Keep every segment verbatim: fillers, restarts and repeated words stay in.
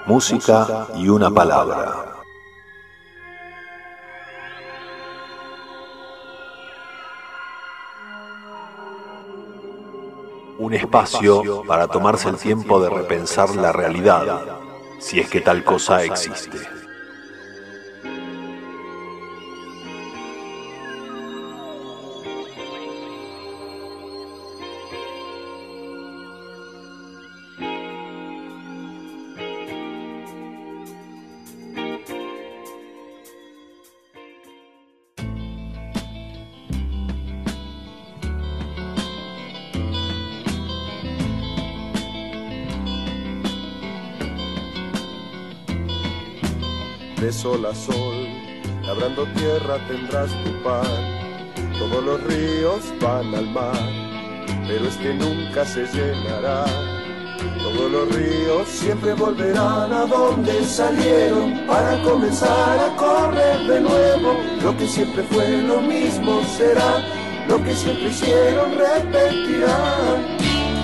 música y una palabra. Un espacio para tomarse el tiempo de repensar la realidad, si es que tal cosa existe. De sol a sol, labrando tierra tendrás tu pan. Todos los ríos van al mar, pero este nunca se llenará. Todos los ríos siempre volverán a donde salieron, para comenzar a correr de nuevo. Lo que siempre fue lo mismo será, lo que siempre hicieron repetirán.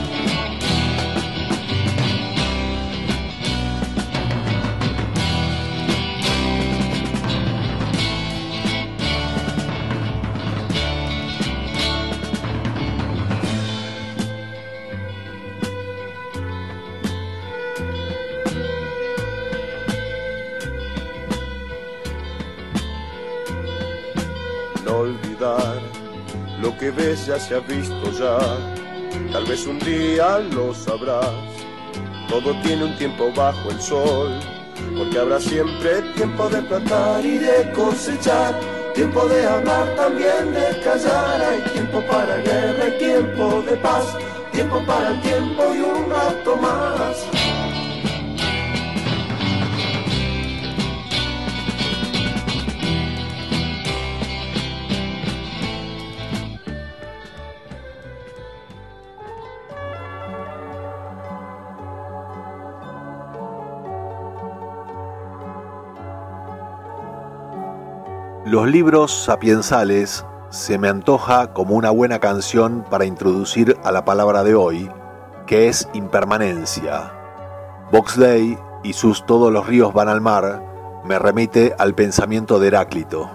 No olvidar lo que ves ya se ha visto ya, tal vez un día lo sabrás. Todo tiene un tiempo bajo el sol, porque habrá siempre tiempo de plantar y de cosechar, tiempo de hablar, también de callar. Hay tiempo para guerra y tiempo de paz, tiempo para el tiempo y un rato más. Los libros sapiensales se me antoja como una buena canción para introducir a la palabra de hoy, que es impermanencia. Boxley y sus Todos los ríos van al mar me remite al pensamiento de Heráclito.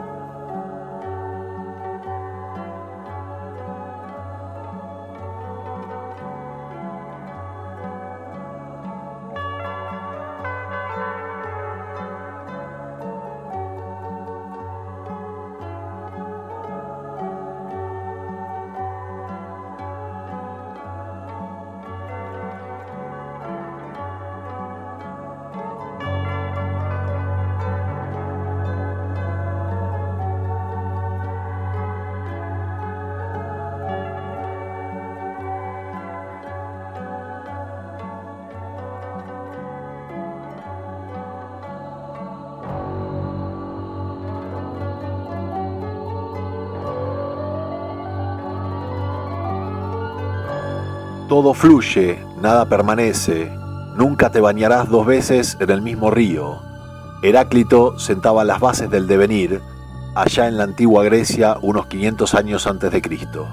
Todo fluye, nada permanece, nunca te bañarás dos veces en el mismo río. Heráclito sentaba las bases del devenir allá en la antigua Grecia unos quinientos años antes de Cristo.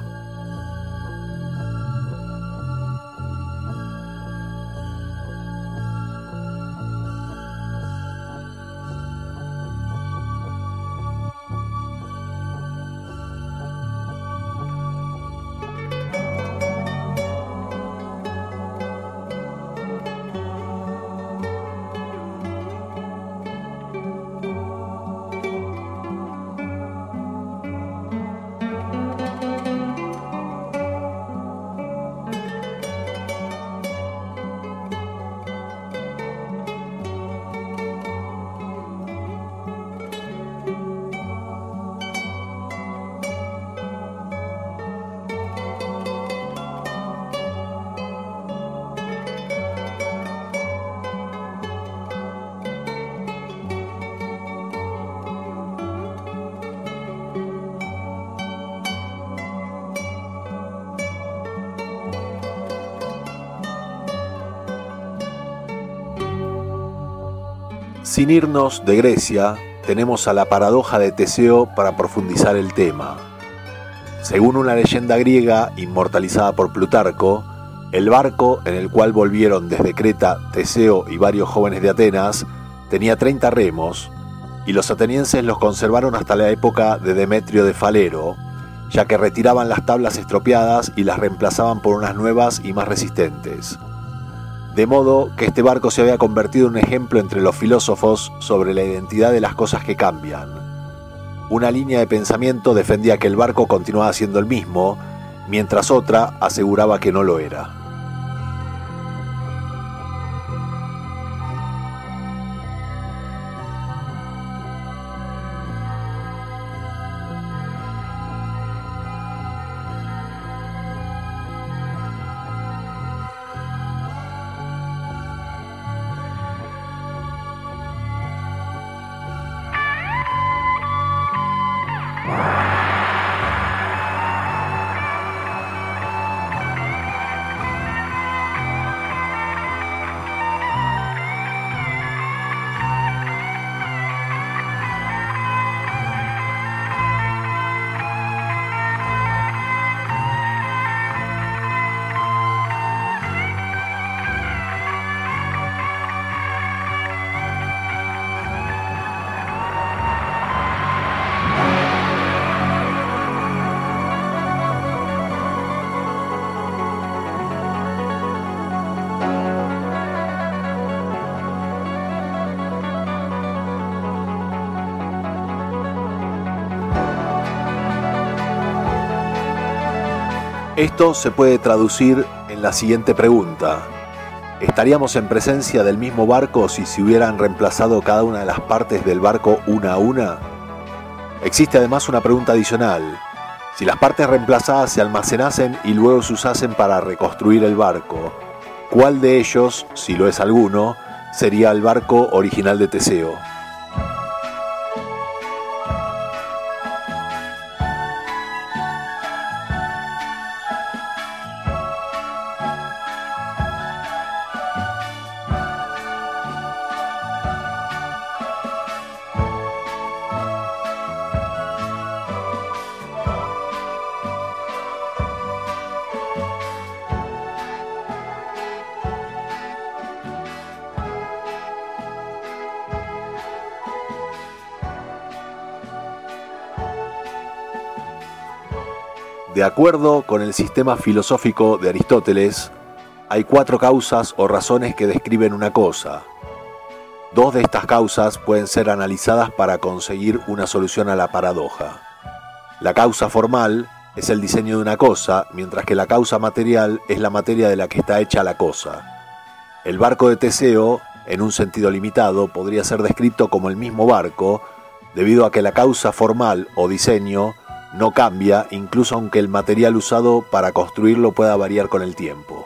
Sin irnos de Grecia, tenemos a la paradoja de Teseo para profundizar el tema. Según una leyenda griega inmortalizada por Plutarco, El barco en el cual volvieron desde Creta Teseo y varios jóvenes de Atenas tenía treinta remos, y los atenienses los conservaron hasta la época de Demetrio de Falero, ya que retiraban las tablas estropeadas y las reemplazaban por unas nuevas y más resistentes. De modo que este barco se había convertido en un ejemplo entre los filósofos sobre la identidad de las cosas que cambian. Una línea de pensamiento defendía que el barco continuaba siendo el mismo, mientras otra aseguraba que no lo era. Esto se puede traducir en la siguiente pregunta: ¿estaríamos en presencia del mismo barco si se hubieran reemplazado cada una de las partes del barco una a una? Existe además una pregunta adicional: si las partes reemplazadas se almacenasen y luego se usasen para reconstruir el barco, ¿cuál de ellos, si lo es alguno, sería el barco original de Teseo? De acuerdo con el sistema filosófico de Aristóteles, hay cuatro causas o razones que describen una cosa. Dos de estas causas pueden ser analizadas para conseguir una solución a la paradoja. La causa formal es el diseño de una cosa, mientras que la causa material es la materia de la que está hecha la cosa. El barco de Teseo, en un sentido limitado, podría ser descrito como el mismo barco, debido a que la causa formal o diseño no cambia, incluso aunque el material usado para construirlo pueda variar con el tiempo.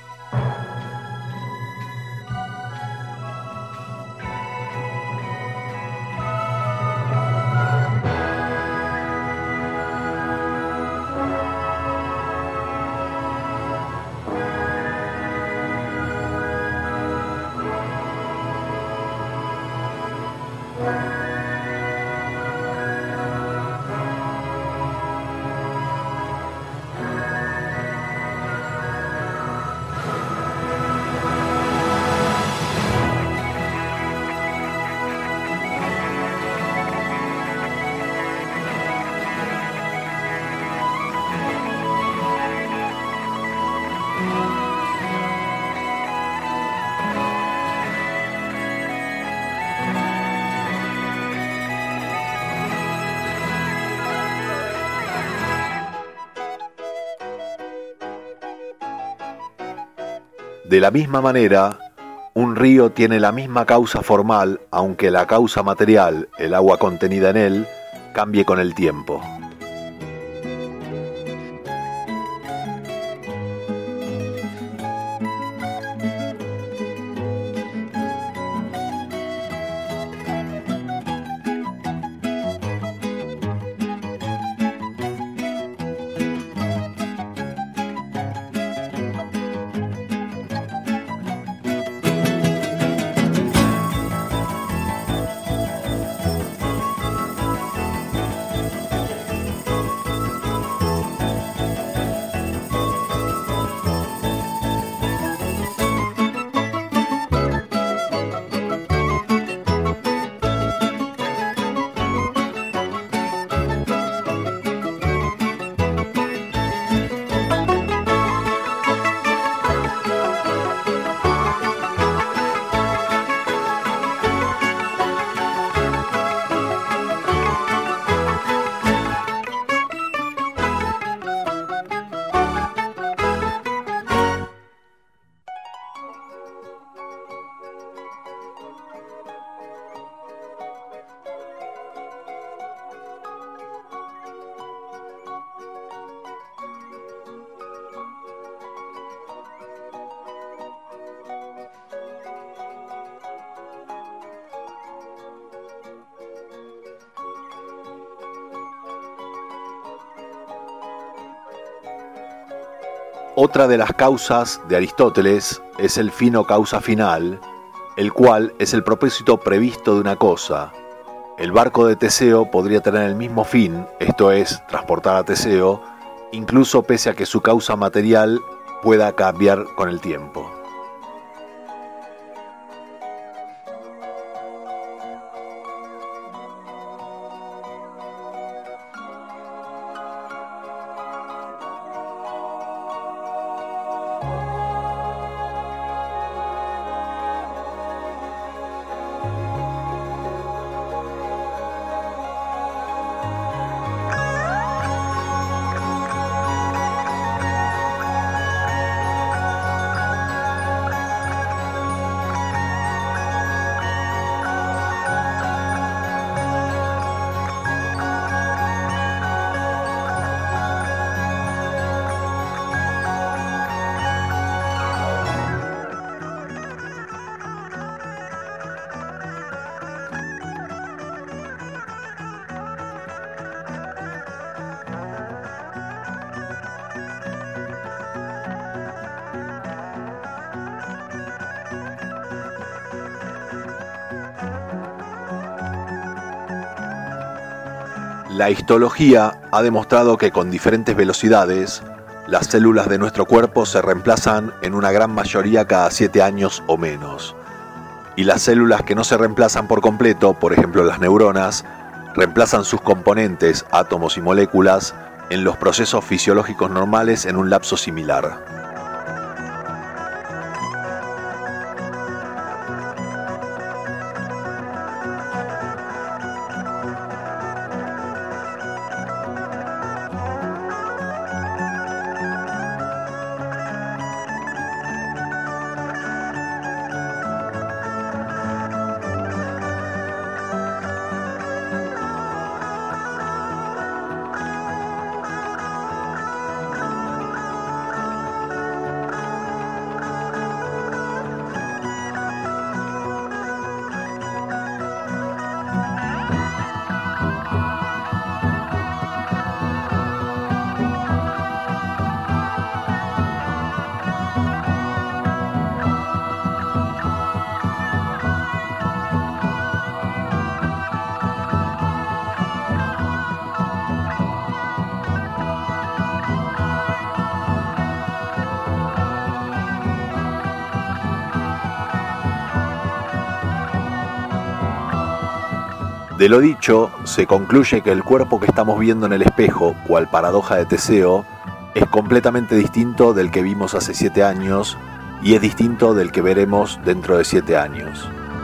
De la misma manera, un río tiene la misma causa formal, aunque la causa material, el agua contenida en él, cambie con el tiempo. Otra de las causas de Aristóteles es el fin o causa final, el cual es el propósito previsto de una cosa. El barco de Teseo podría tener el mismo fin, esto es, transportar a Teseo, incluso pese a que su causa material pueda cambiar con el tiempo. La histología ha demostrado que con diferentes velocidades, las células de nuestro cuerpo se reemplazan en una gran mayoría cada siete años o menos. Y las células que no se reemplazan por completo, por ejemplo las neuronas, reemplazan sus componentes, átomos y moléculas, en los procesos fisiológicos normales en un lapso similar. De lo dicho, se concluye que el cuerpo que estamos viendo en el espejo, cual paradoja de Teseo, es completamente distinto del que vimos hace siete años y es distinto del que veremos dentro de siete años.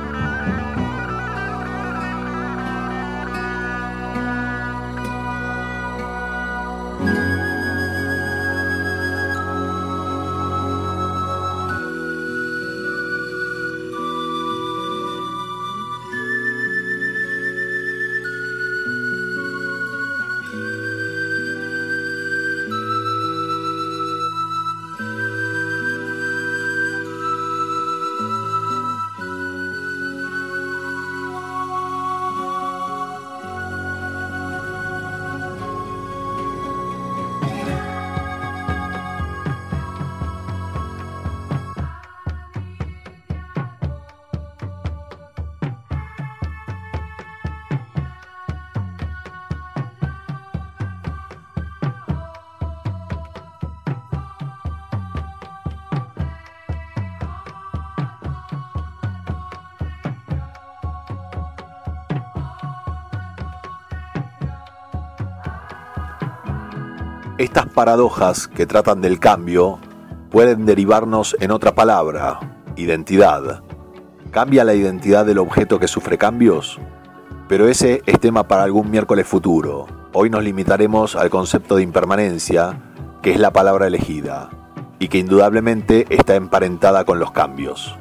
Estas paradojas que tratan del cambio pueden derivarnos en otra palabra, identidad. ¿Cambia la identidad del objeto que sufre cambios? Pero ese es tema para algún miércoles futuro. Hoy nos limitaremos al concepto de impermanencia, que es la palabra elegida, y que indudablemente está emparentada con los cambios.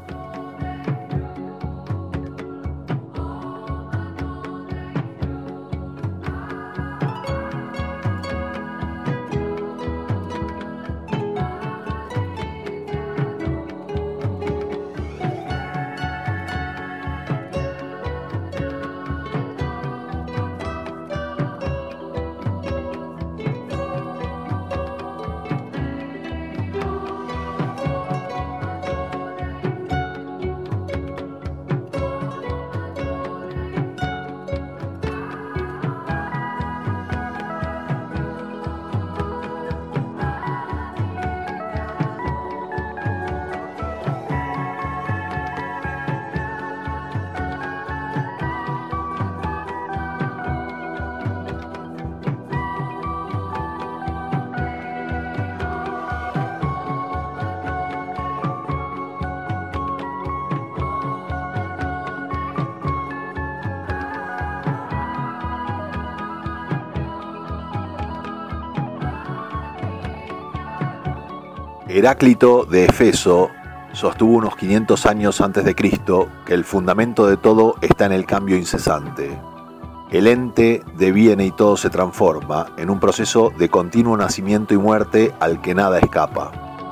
Heráclito de Éfeso sostuvo unos quinientos años antes de Cristo que el fundamento de todo está en el cambio incesante. El ente deviene y todo se transforma en un proceso de continuo nacimiento y muerte al que nada escapa.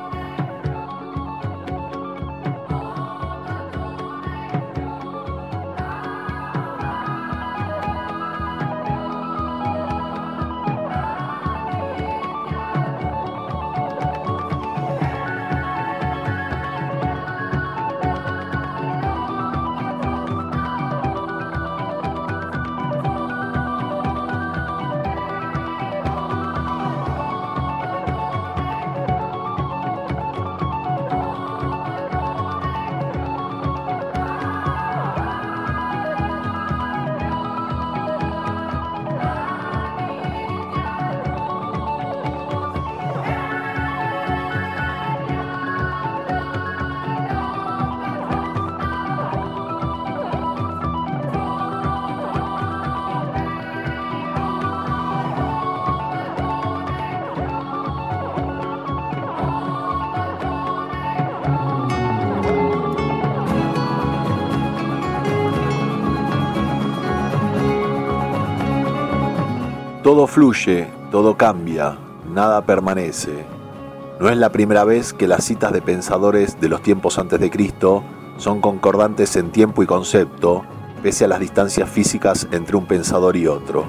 Todo fluye, todo cambia, nada permanece. No es la primera vez que las citas de pensadores de los tiempos antes de Cristo son concordantes en tiempo y concepto, pese a las distancias físicas entre un pensador y otro.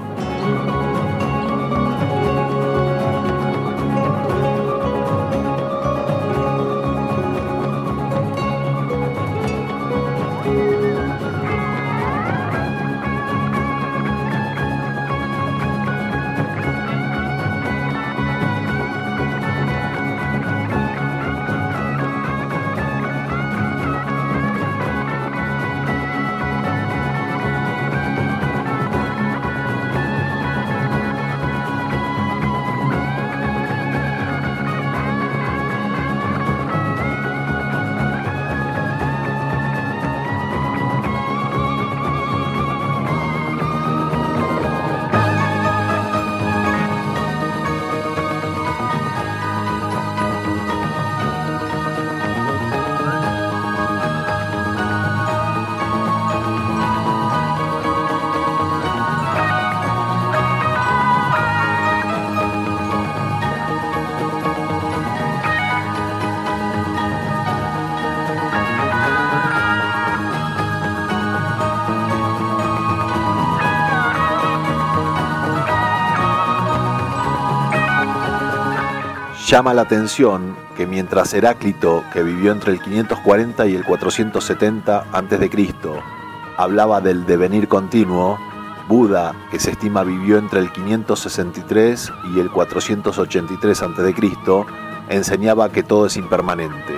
Llama la atención que mientras Heráclito, que vivió entre el quinientos cuarenta y el cuatrocientos setenta antes de Cristo, hablaba del devenir continuo, Buda, que se estima vivió entre el quinientos sesenta y tres y el cuatrocientos ochenta y tres antes de Cristo, enseñaba que todo es impermanente.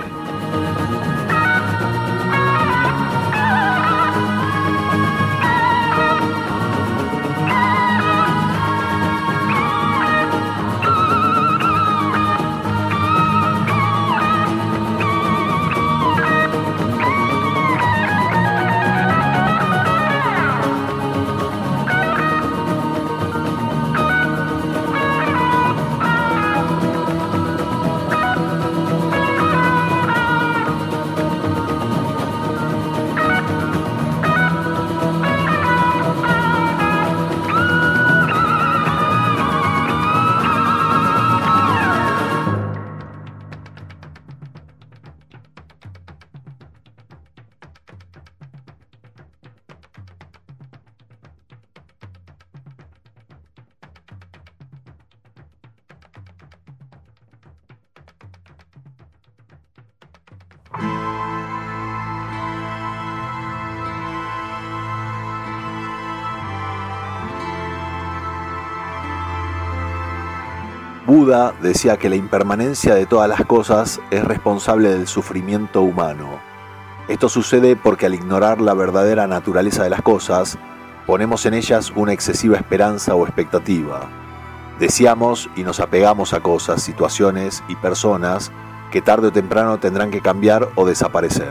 Buda decía que la impermanencia de todas las cosas es responsable del sufrimiento humano. Esto sucede porque al ignorar la verdadera naturaleza de las cosas, ponemos en ellas una excesiva esperanza o expectativa. Deseamos y nos apegamos a cosas, situaciones y personas que tarde o temprano tendrán que cambiar o desaparecer.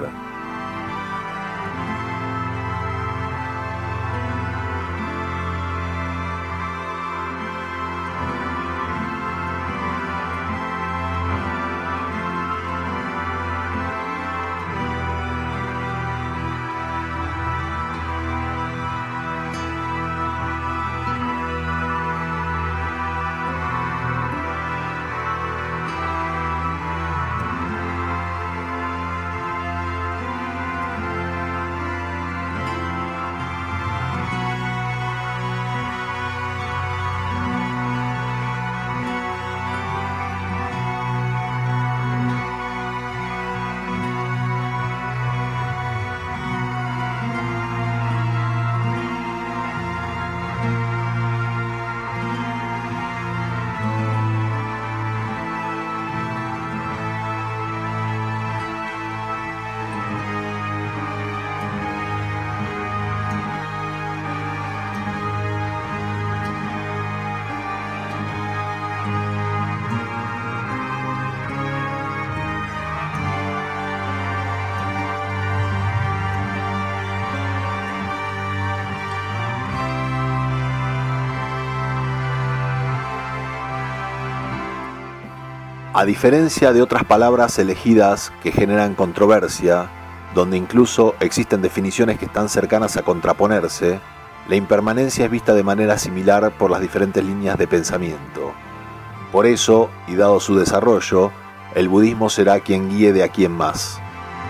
A diferencia de otras palabras elegidas que generan controversia, donde incluso existen definiciones que están cercanas a contraponerse, la impermanencia es vista de manera similar por las diferentes líneas de pensamiento. Por eso, y dado su desarrollo, el budismo será quien guíe de aquí en más.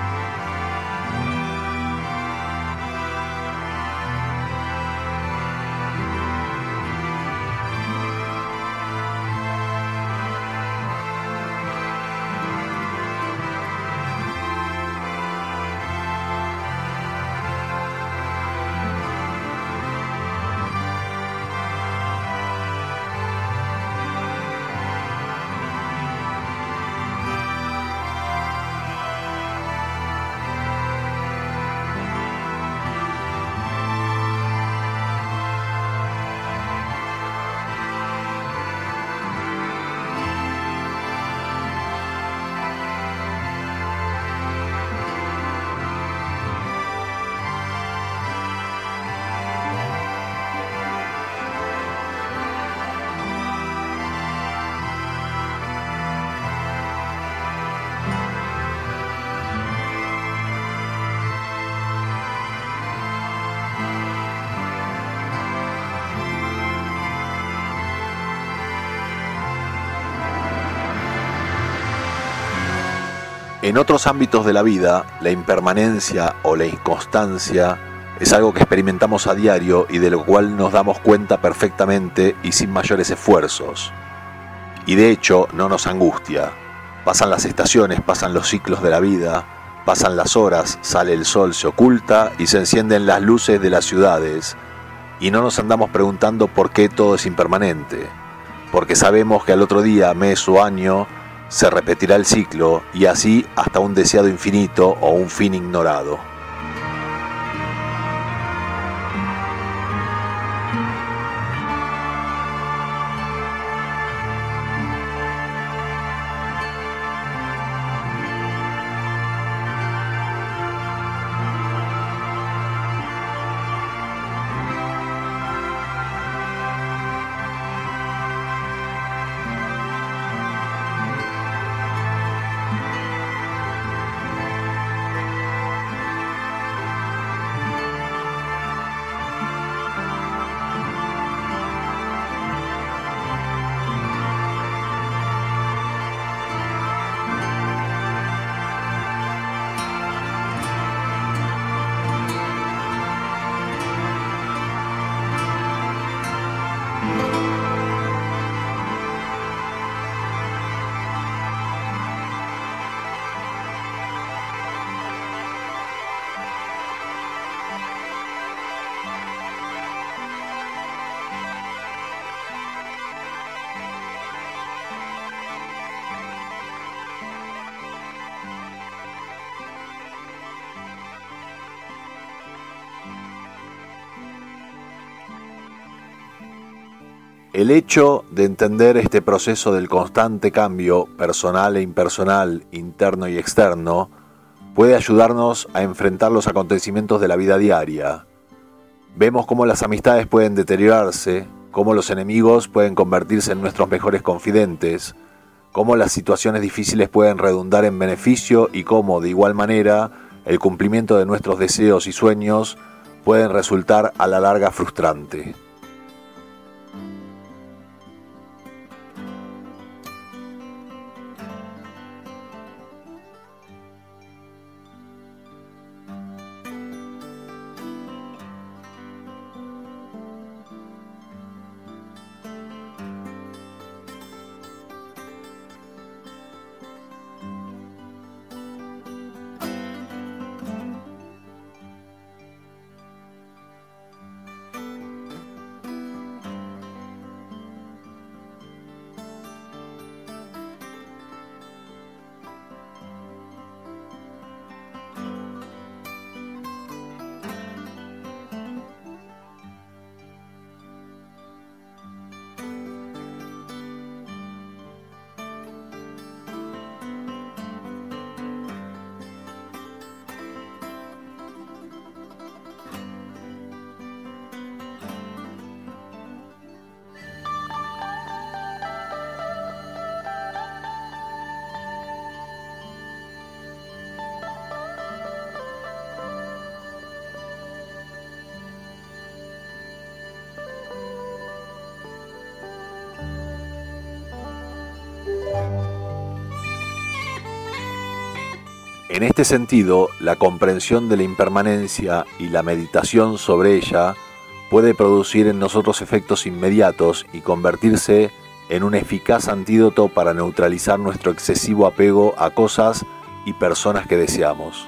En otros ámbitos de la vida, la impermanencia o la inconstancia es algo que experimentamos a diario y de lo cual nos damos cuenta perfectamente y sin mayores esfuerzos. Y de hecho no nos angustia. Pasan las estaciones, pasan los ciclos de la vida, pasan las horas, sale el sol, se oculta y se encienden las luces de las ciudades. Y no nos andamos preguntando por qué todo es impermanente. Porque sabemos que al otro día, mes o año, se repetirá el ciclo y así hasta un deseado infinito o un fin ignorado. El hecho de entender este proceso del constante cambio personal e impersonal, interno y externo, puede ayudarnos a enfrentar los acontecimientos de la vida diaria. Vemos cómo las amistades pueden deteriorarse, cómo los enemigos pueden convertirse en nuestros mejores confidentes, cómo las situaciones difíciles pueden redundar en beneficio y cómo, de igual manera, el cumplimiento de nuestros deseos y sueños pueden resultar a la larga frustrante. En este sentido, la comprensión de la impermanencia y la meditación sobre ella puede producir en nosotros efectos inmediatos y convertirse en un eficaz antídoto para neutralizar nuestro excesivo apego a cosas y personas que deseamos.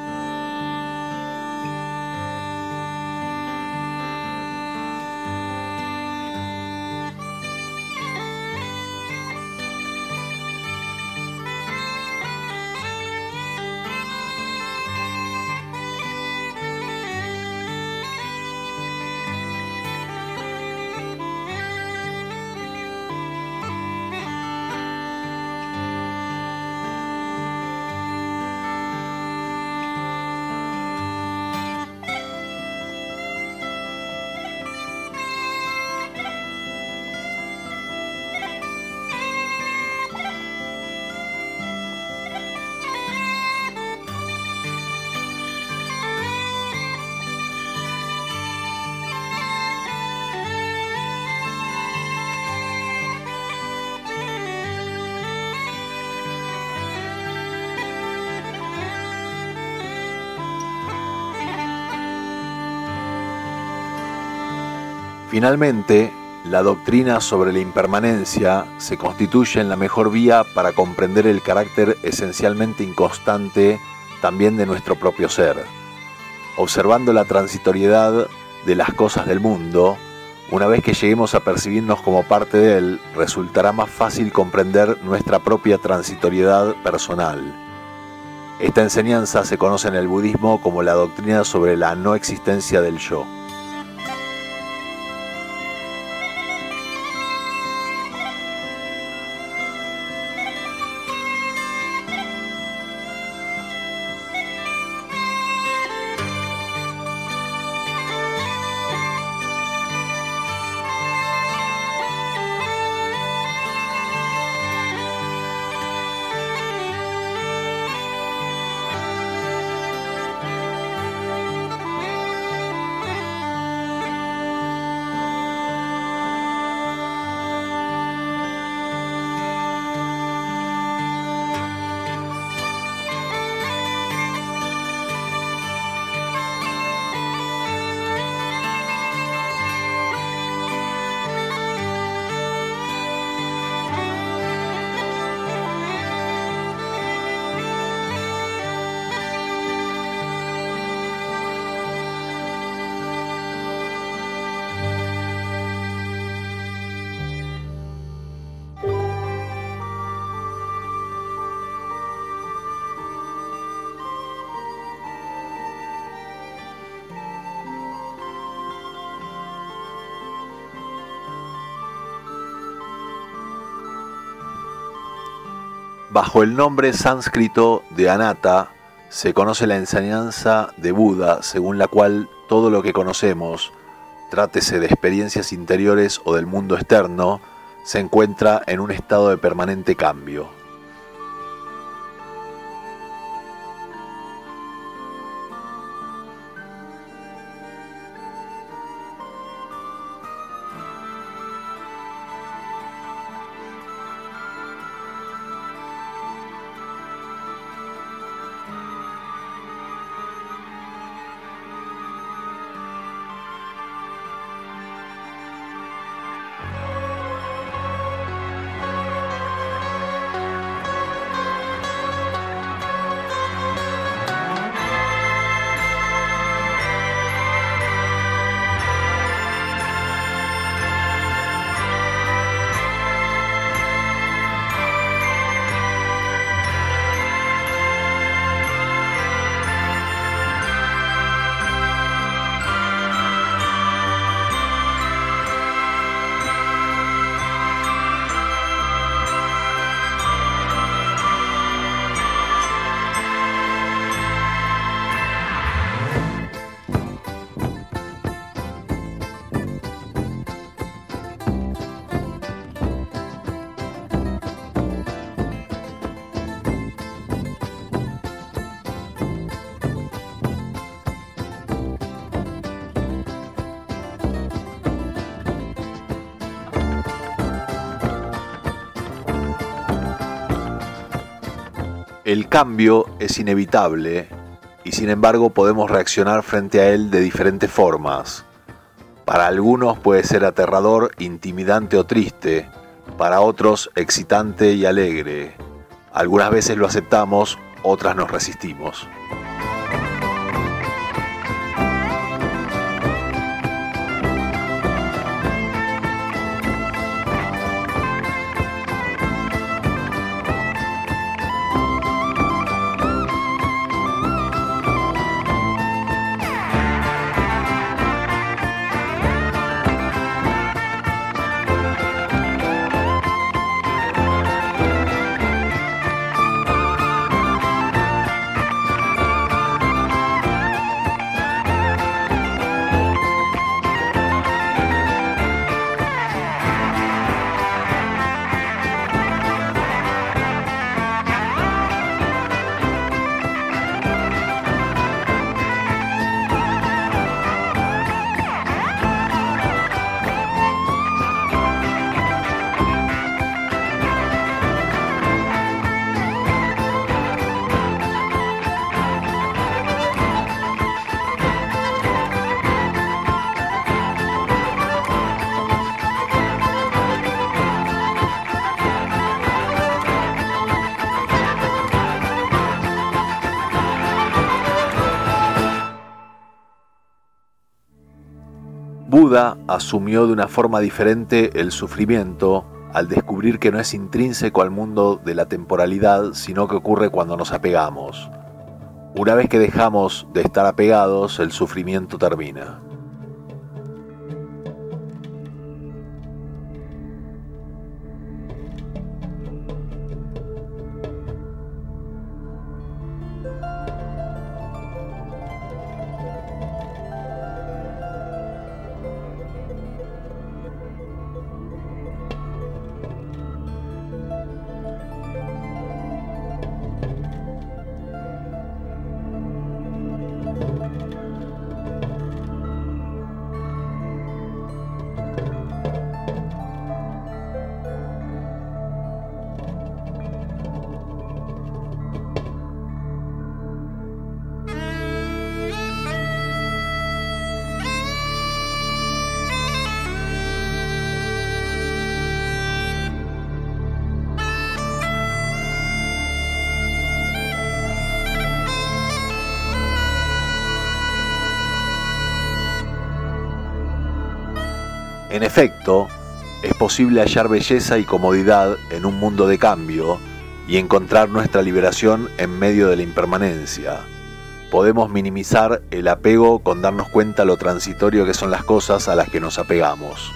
Finalmente, la doctrina sobre la impermanencia se constituye en la mejor vía para comprender el carácter esencialmente inconstante también de nuestro propio ser. Observando la transitoriedad de las cosas del mundo, una vez que lleguemos a percibirnos como parte de él, resultará más fácil comprender nuestra propia transitoriedad personal. Esta enseñanza se conoce en el budismo como la doctrina sobre la no existencia del yo. Bajo el nombre sánscrito de Anatta se conoce la enseñanza de Buda, según la cual todo lo que conocemos, trátese de experiencias interiores o del mundo externo, se encuentra en un estado de permanente cambio. El cambio es inevitable y sin embargo podemos reaccionar frente a él de diferentes formas. Para algunos puede ser aterrador, intimidante o triste, para otros excitante y alegre. Algunas veces lo aceptamos, otras nos resistimos. Buda asumió de una forma diferente el sufrimiento al descubrir que no es intrínseco al mundo de la temporalidad, sino que ocurre cuando nos apegamos. Una vez que dejamos de estar apegados, el sufrimiento termina. En efecto, es posible hallar belleza y comodidad en un mundo de cambio y encontrar nuestra liberación en medio de la impermanencia. Podemos minimizar el apego con darnos cuenta lo transitorio que son las cosas a las que nos apegamos.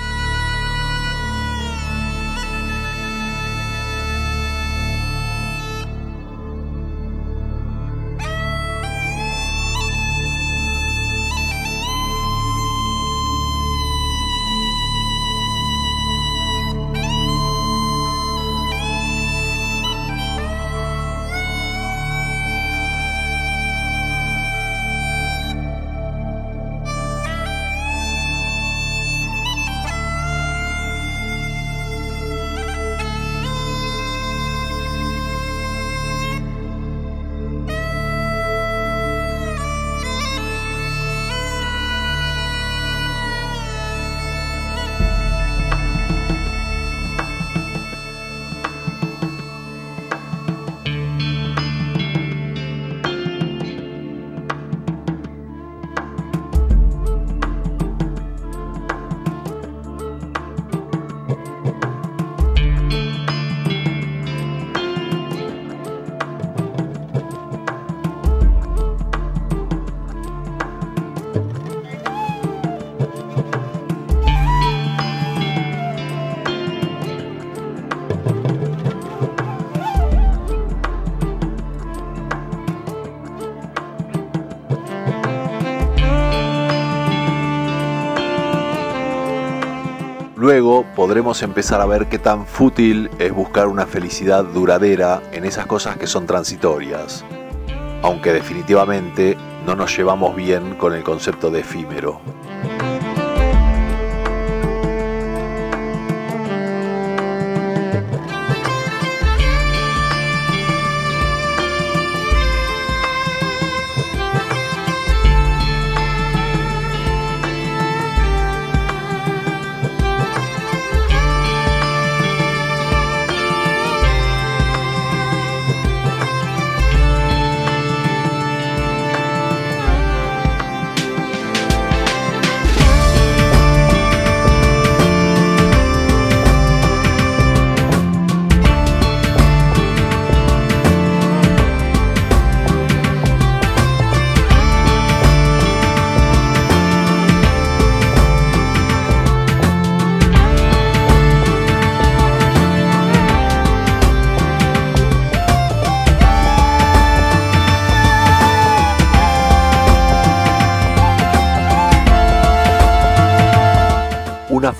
Luego podremos empezar a ver qué tan fútil es buscar una felicidad duradera en esas cosas que son transitorias, aunque definitivamente no nos llevamos bien con el concepto de efímero.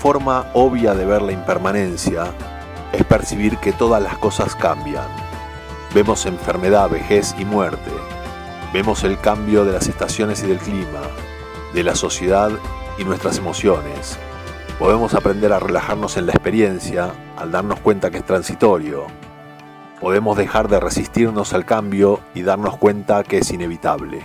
forma obvia de ver la impermanencia es percibir que todas las cosas cambian. Vemos enfermedad, vejez y muerte. Vemos el cambio de las estaciones y del clima, de la sociedad y nuestras emociones. Podemos aprender a relajarnos en la experiencia al darnos cuenta que es transitorio. Podemos dejar de resistirnos al cambio y darnos cuenta que es inevitable.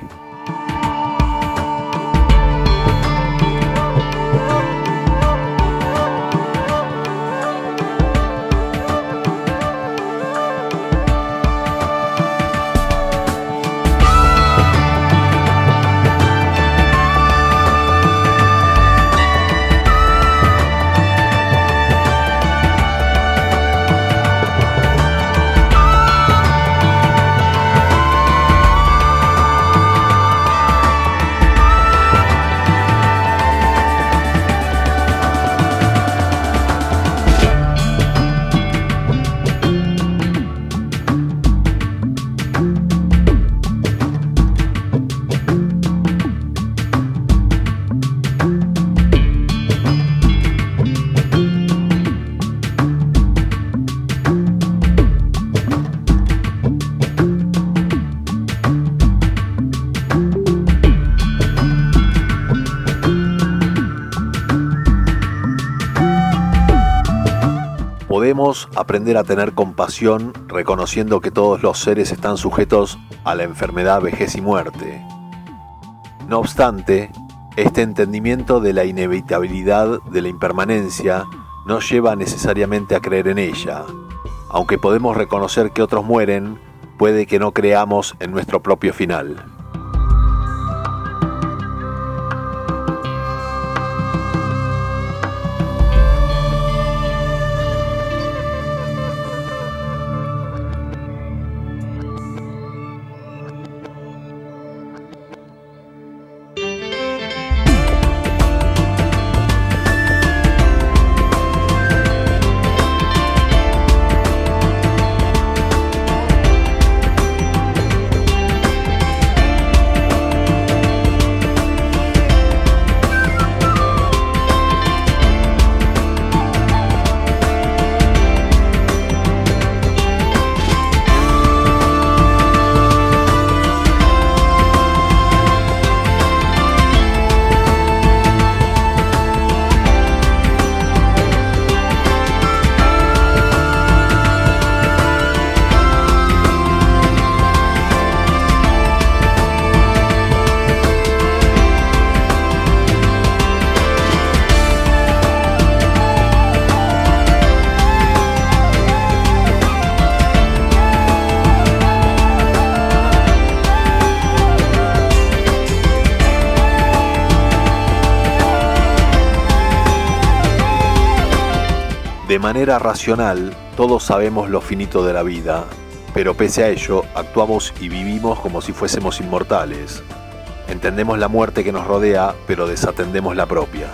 Podemos aprender a tener compasión reconociendo que todos los seres están sujetos a la enfermedad, vejez y muerte. No obstante, este entendimiento de la inevitabilidad de la impermanencia no lleva necesariamente a creer en ella. Aunque podemos reconocer que otros mueren, puede que no creamos en nuestro propio final. De manera racional, todos sabemos lo finito de la vida, pero pese a ello, actuamos y vivimos como si fuésemos inmortales. Entendemos la muerte que nos rodea, pero desatendemos la propia.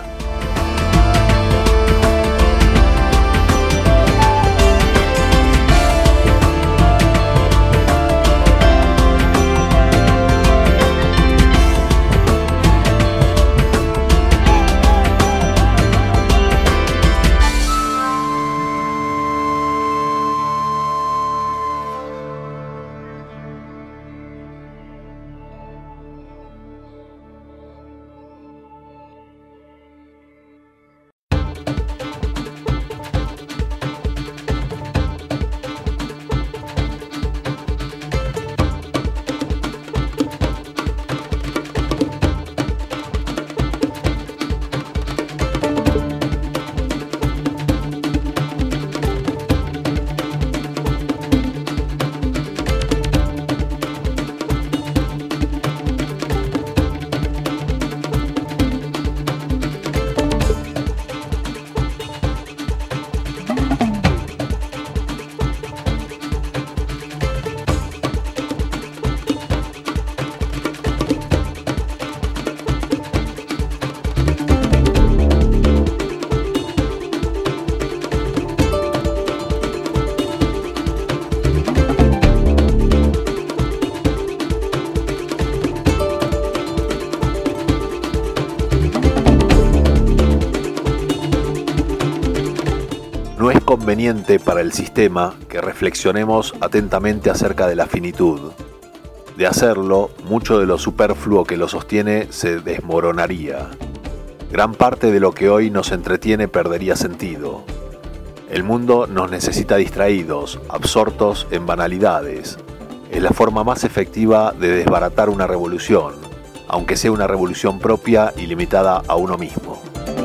conveniente para el sistema que reflexionemos atentamente acerca de la finitud. De hacerlo, mucho de lo superfluo que lo sostiene se desmoronaría. Gran parte de lo que hoy nos entretiene perdería sentido. El mundo nos necesita distraídos, absortos en banalidades. Es la forma más efectiva de desbaratar una revolución, aunque sea una revolución propia y limitada a uno mismo.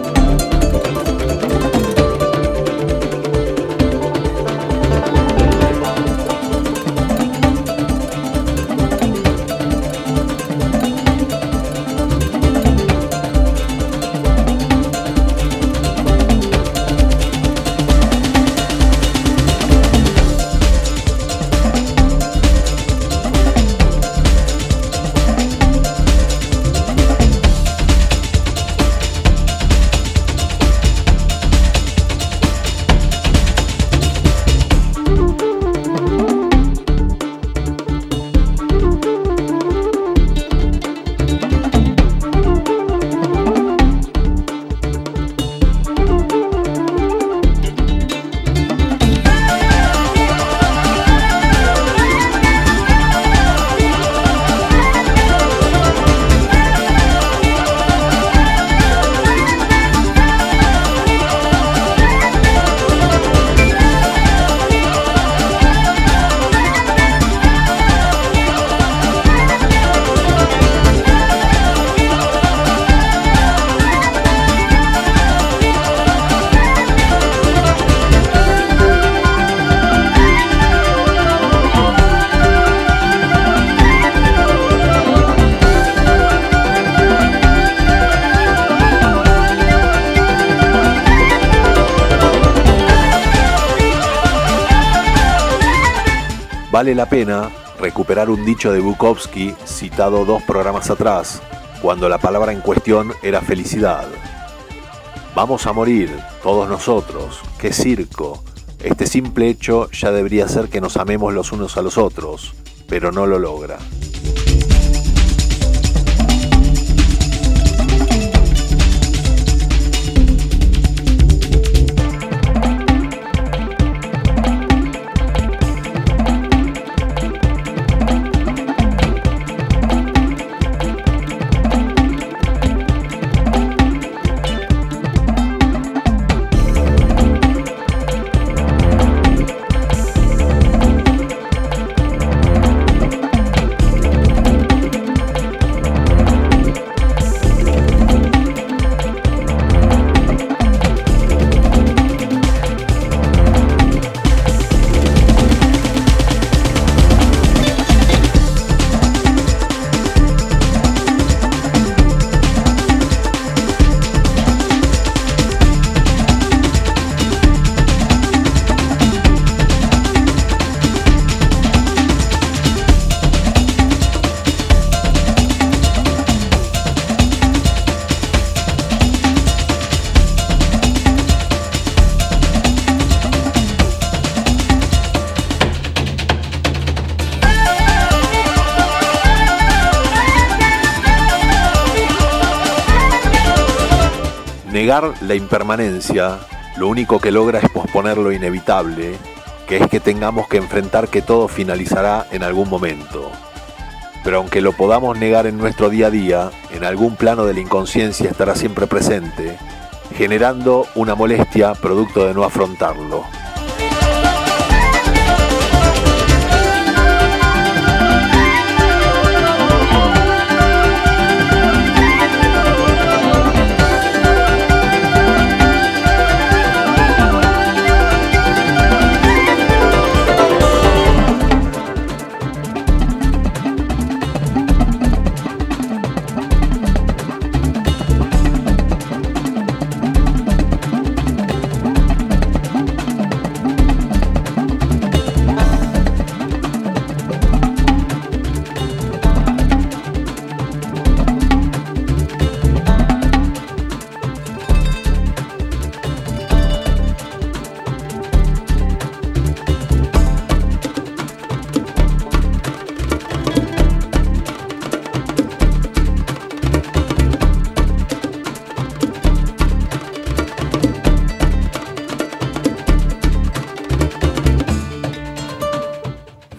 Vale la pena recuperar un dicho de Bukowski citado dos programas atrás, cuando la palabra en cuestión era felicidad. Vamos a morir, todos nosotros, qué circo. Este simple hecho ya debería ser que nos amemos los unos a los otros, pero no lo logra. Negar la impermanencia lo único que logra es posponer lo inevitable, que es que tengamos que enfrentar que todo finalizará en algún momento. Pero aunque lo podamos negar en nuestro día a día, en algún plano de la inconsciencia estará siempre presente, generando una molestia producto de no afrontarlo.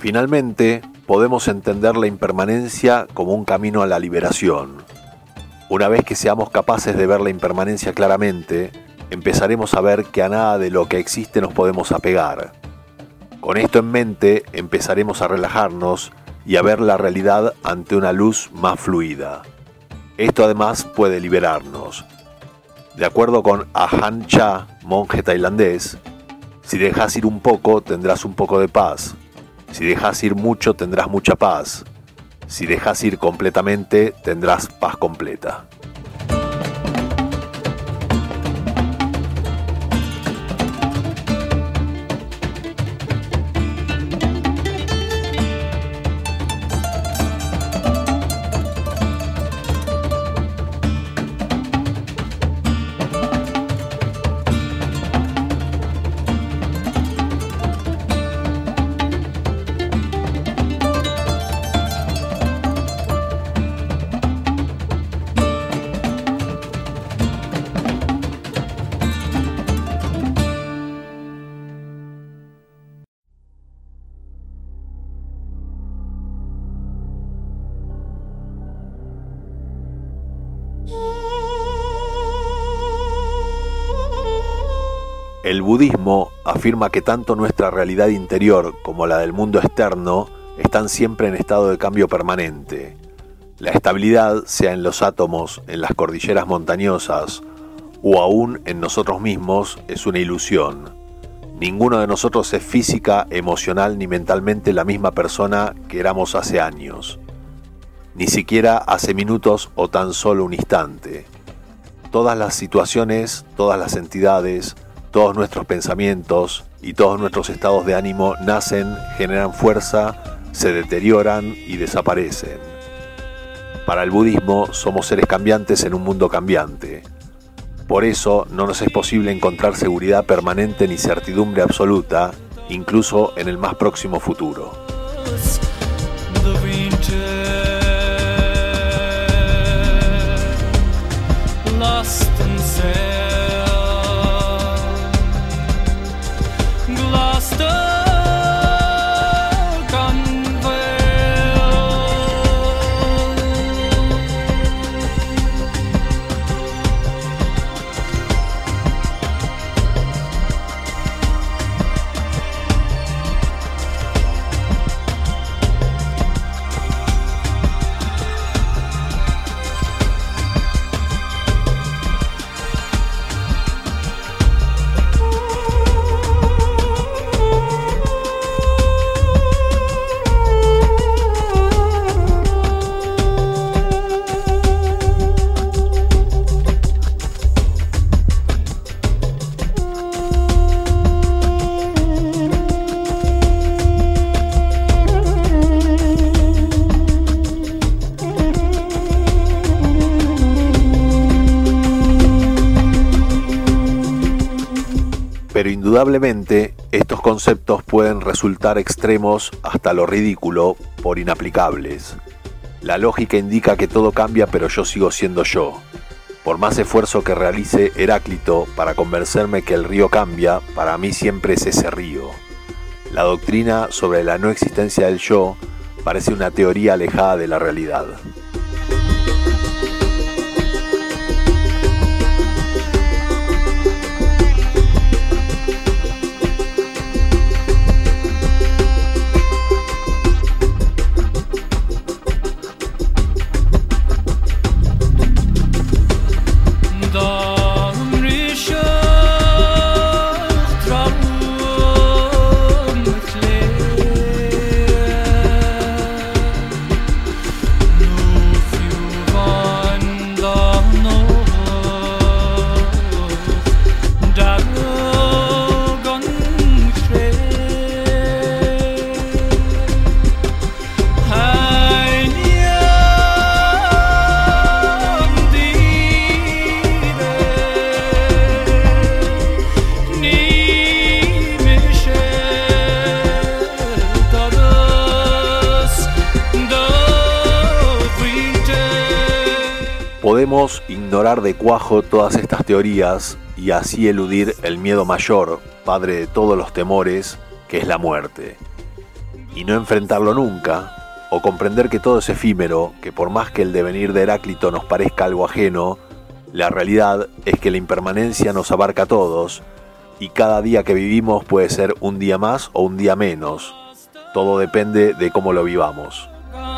Finalmente, podemos entender la impermanencia como un camino a la liberación. Una vez que seamos capaces de ver la impermanencia claramente, empezaremos a ver que a nada de lo que existe nos podemos apegar. Con esto en mente, empezaremos a relajarnos y a ver la realidad ante una luz más fluida. Esto además puede liberarnos. De acuerdo con Ajahn Chah, monje tailandés, si dejas ir un poco, tendrás un poco de paz. Si dejas ir mucho, tendrás mucha paz. Si dejas ir completamente, tendrás paz completa. El budismo afirma que tanto nuestra realidad interior como la del mundo externo están siempre en estado de cambio permanente. La estabilidad, sea en los átomos, en las cordilleras montañosas o aún en nosotros mismos, es una ilusión. Ninguno de nosotros es física, emocional ni mentalmente la misma persona que éramos hace años. Ni siquiera hace minutos o tan solo un instante. Todas las situaciones, todas las entidades, todos nuestros pensamientos y todos nuestros estados de ánimo nacen, generan fuerza, se deterioran y desaparecen. Para el budismo somos seres cambiantes en un mundo cambiante. Por eso no nos es posible encontrar seguridad permanente ni certidumbre absoluta, incluso en el más próximo futuro. Pero indudablemente estos conceptos pueden resultar extremos hasta lo ridículo por inaplicables. La lógica indica que todo cambia pero yo sigo siendo yo. Por más esfuerzo que realice Heráclito para convencerme que el río cambia, para mí siempre es ese río. La doctrina sobre la no existencia del yo parece una teoría alejada de la realidad. Podemos ignorar de cuajo todas estas teorías y así eludir el miedo mayor, padre de todos los temores, que es la muerte. y no enfrentarlo nunca, o comprender que todo es efímero, que por más que el devenir de Heráclito nos parezca algo ajeno, la realidad es que la impermanencia nos abarca a todos, y cada día que vivimos puede ser un día más o un día menos. Todo depende de cómo lo vivamos.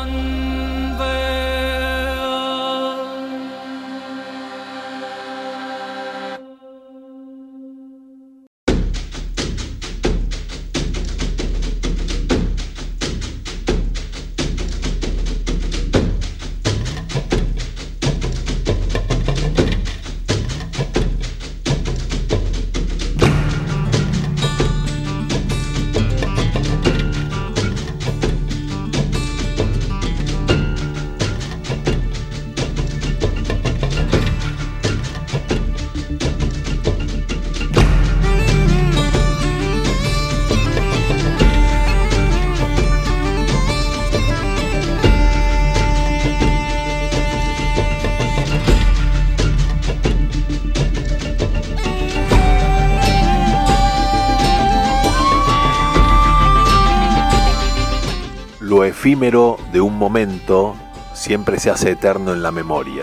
Lo efímero de un momento siempre se hace eterno en la memoria.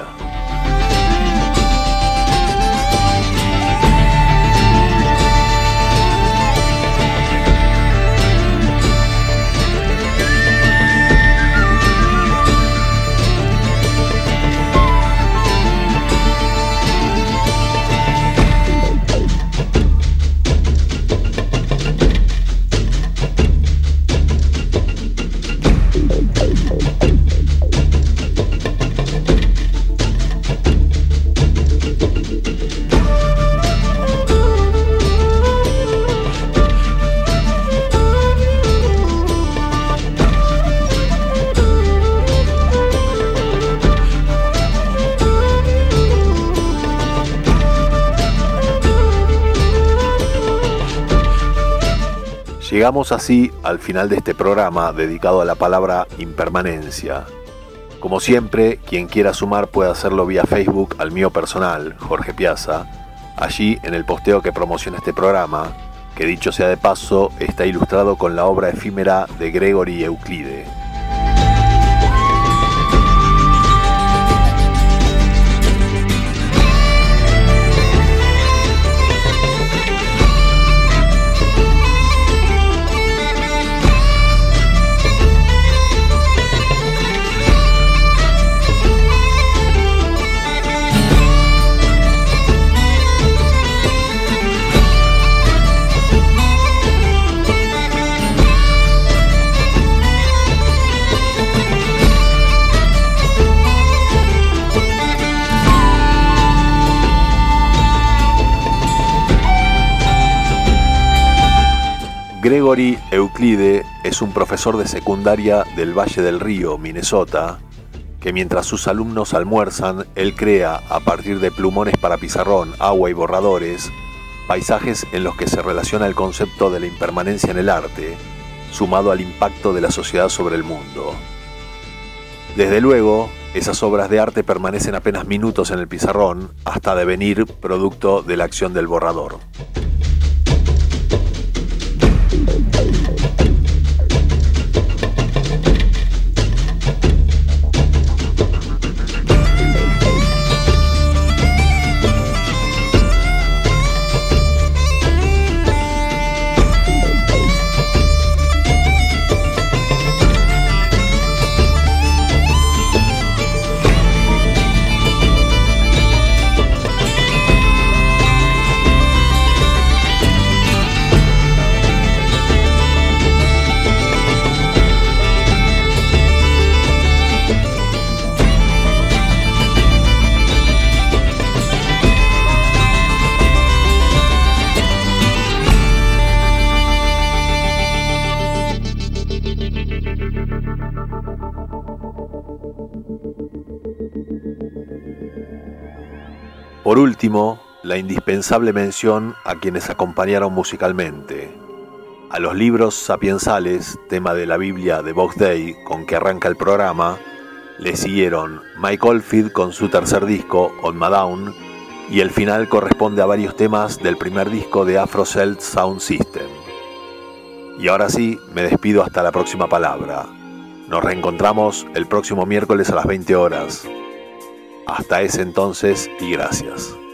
Llegamos así al final de este programa dedicado a la palabra impermanencia. Como siempre, quien quiera sumar puede hacerlo vía Facebook al mío personal, Jorge Piazza, allí en el posteo que promociona este programa, que dicho sea de paso, está ilustrado con la obra efímera de Gregory Euclide. Gregory Euclide es un profesor de secundaria del Valle del Río, Minnesota, que mientras sus alumnos almuerzan, él crea, a partir de plumones para pizarrón, agua y borradores, paisajes en los que se relaciona el concepto de la impermanencia en el arte, sumado al impacto de la sociedad sobre el mundo. Desde luego, esas obras de arte permanecen apenas minutos en el pizarrón, hasta devenir producto de la acción del borrador. Por último, la indispensable mención a quienes acompañaron musicalmente. A los libros sapiensales, tema de la Biblia de Box Day, con que arranca el programa, le siguieron Mike Oldfield con su tercer disco, On My Down, y el final corresponde a varios temas del primer disco de Afro Celt Sound System. Y ahora sí, me despido hasta la próxima palabra. Nos reencontramos el próximo miércoles a las veinte horas. Hasta ese entonces y gracias.